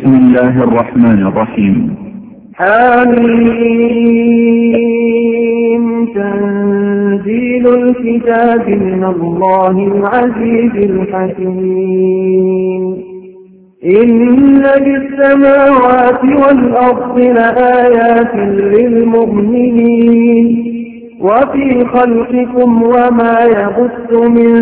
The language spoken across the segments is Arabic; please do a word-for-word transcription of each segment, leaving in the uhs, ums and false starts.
بسم الله الرحمن الرحيم. حميم تنزيل الكتاب من الله العزيز الحكيم. إن للسماوات والأرض لآيات للمؤمنين وفي خلقكم وما يبث من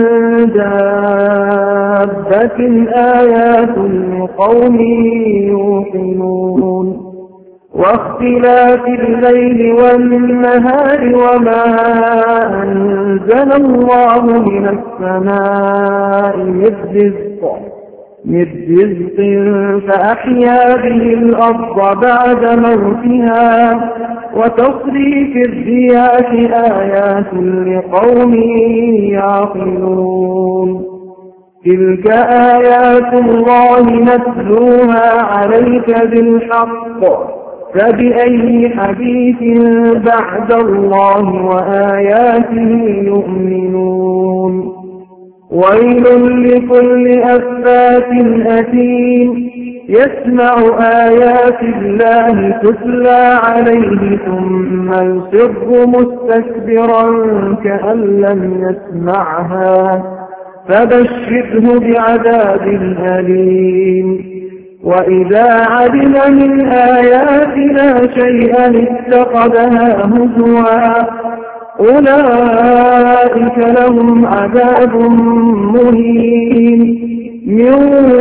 دابة آيات لقوم يوقنون. واختلاف الليل والنهار وما أنزل الله من السماء من رزق من رزق فأحيا به الأرض بعد موتها وتصريف الرياح آيات لقوم يعقلون. تلك آيات الله نتلوها عليك بالحق فبأي حديث بعد الله وآياته يؤمنون. ويل لكل أفاك أثيم يسمع آيات الله تتلى عليه ثم يصر مستكبرا كأن لم يسمعها فبشره بعذاب أليم. وإذا علم من آياتنا شيئا اتخذها هزوا أولئك لهم عذاب مهين من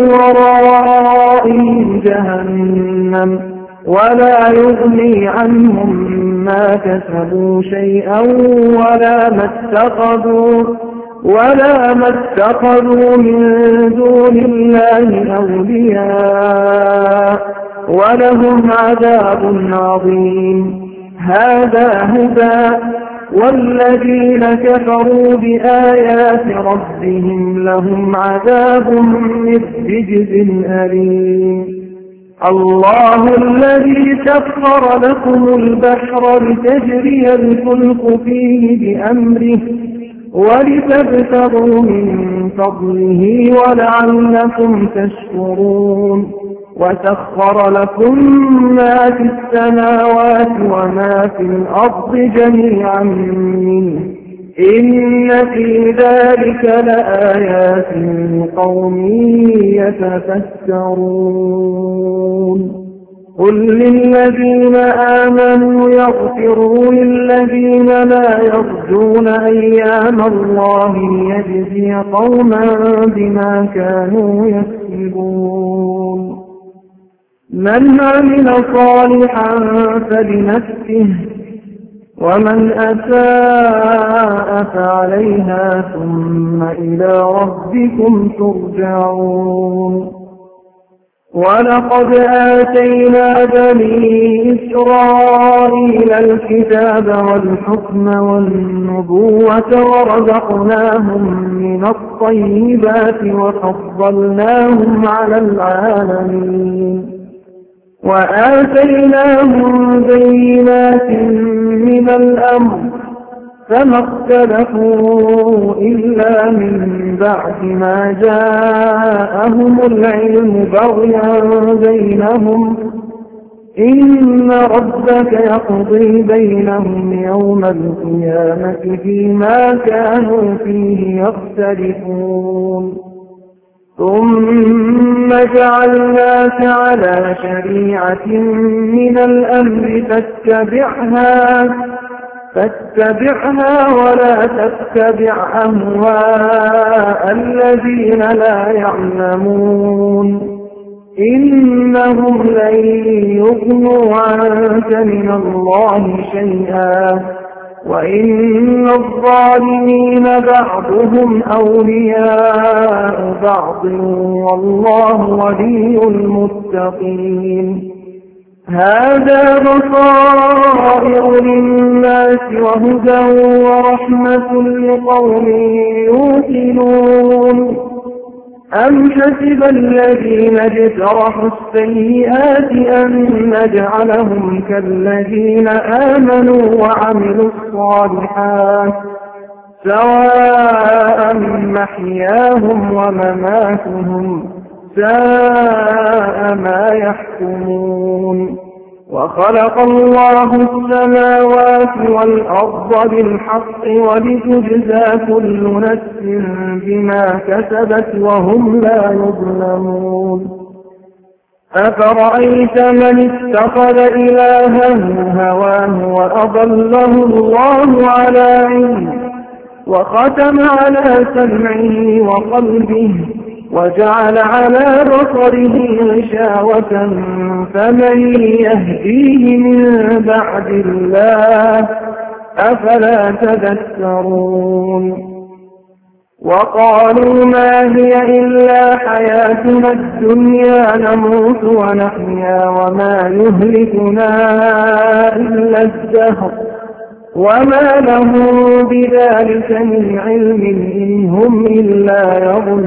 ورائهم جهنم ولا يغني عنهم ما كسبوا شيئا ولا ما اتخذوا ولا ما اتخذوا من دون الله أولياء ولهم عذاب عظيم. هذا هدى والذين كفروا بآيات ربهم لهم عذاب من رجز أليم. الله الذي سخر لكم البحر لتجري الفلك فيه بأمره ولتبتغوا من فضله ولعلكم تشكرون. وسخر لكم ما في السماوات وما في الأرض جميعا منه إن في ذلك لآيات لقوم يتفكرون. قل للذين آمنوا يغفروا للذين لا يرجون أيام الله ليجزي قوما بما كانوا يكسبون. من عمل صالحا فلنفسه ومن أساء فعليها ثم إلى ربكم ترجعون. ولقد آتينا بني إسرائيل الكتاب والحكم والنبوة ورزقناهم من الطيبات وفضلناهم على العالمين وآتيناهم بينات من الأمر فما اختلفوا إلا من بعد ما جاءهم العلم بغيا بينهم إن ربك يقضي بينهم يوم القيامة فيما كانوا فيه يختلفون. ثم جعلناك على شريعة من الأمر فاتبعها فاتبعها ولا تتبع أهواء الذين لا يعلمون إنهم لن يغنوا عنك من الله شيئا وإن الظالمين بعضهم أولياء بعض والله ولي المتقين. هذا بصائر للناس وهدى ورحمة لقوم يوقنون. أم حسب الذين اجترحوا السيئات أن نجعلهم كالذين آمنوا وعملوا الصالحات سواء محياهم ومماتهم ساء ما يحكمون وخلق الله السماوات والأرض بالحق ولتجزى كل نفس بما كسبت وهم لا يظلمون أفرأيت من اتخذ إلهه هواه وأضله الله على علم وختم على سمعه وقلبه وجعل على بصره غشاوة فمن يهديه من بعد الله أفلا تذكرون وقالوا ما هي إلا حياتنا الدنيا نموت ونحيا وما يهلكنا إلا الدهر وما لهم بذلك من علم إن هم إلا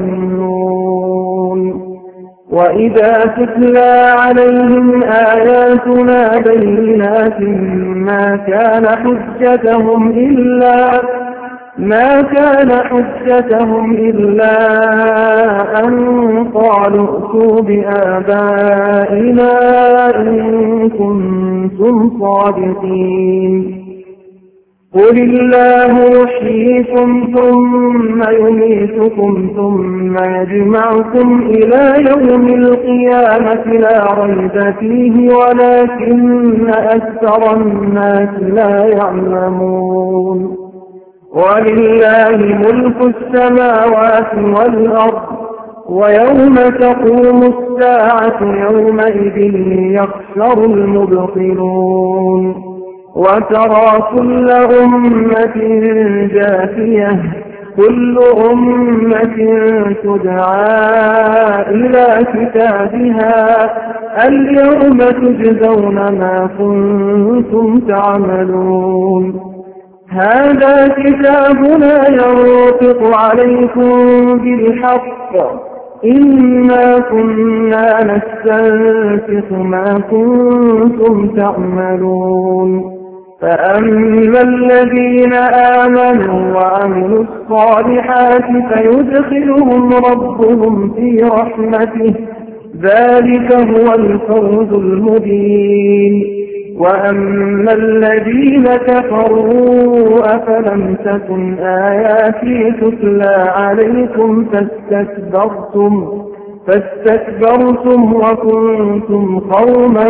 يظنون وإذا تتلى عليهم آياتنا بينات ما كان حجتهم إلا ما كان حجتهم إلا أن قالوا ائتوا بآبائنا إن كنتم صادقين قل الله يحييكم ثم يميتكم ثم يجمعكم إلى يوم القيامة لا ريب فيه ولكن أكثر الناس لا يعلمون ولله ملك السماوات والأرض ويوم تقوم الساعة يومئذ يخسر المبطلون وترى كل أمة جاثية كل أمة تدعى إلى كتابها اليوم تجزون ما كنتم تعملون هذا كتابنا ينطق عليكم بالحق إنا كنا نستنسخ ما كنتم تعملون فأما الذين آمنوا وعملوا الصالحات فيدخلهم ربهم في رحمته ذلك هو الفوز المبين وأما الذين كفروا أفلم تكن آياتي تتلى عليكم فاستكبرتم فاستكبرتم وكنتم قوما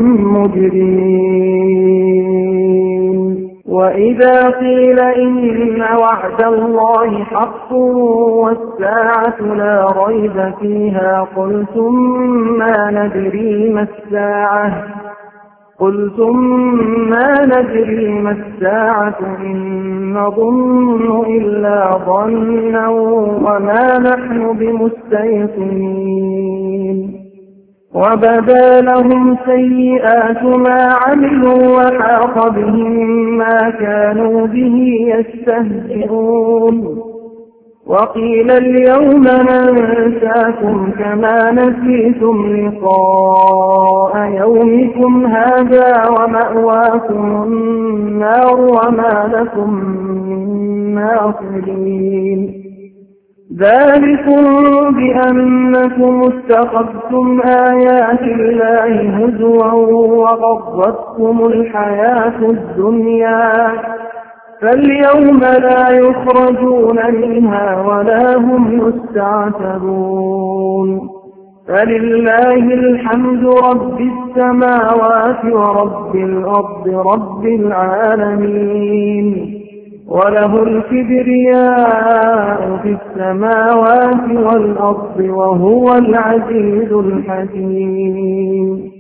مجرمين وإذا قيل إن وعد الله حق والساعة لا ريب فيها قلتم ما ندري ما الساعة قلتم ما ندري ما الساعة إن نظن إلا ظنا وما نحن بمستيقنين وبدا لهم سيئات ما عملوا وحاق بهم ما كانوا به يستهزئون وقيل اليوم ننساكم كما نسيتم لقاء يومكم هذا ومأواكم النار وما لكم من ناصرين ذلكم بأنكم اتخذتم آيات الله هزوا وغرتكم الحياة الدنيا فاليوم لا يخرجون منها ولا هم يستعتبون فلله الحمد رب السماوات ورب الأرض رب العالمين وله الكبرياء في السماوات والأرض وهو العزيز الحكيم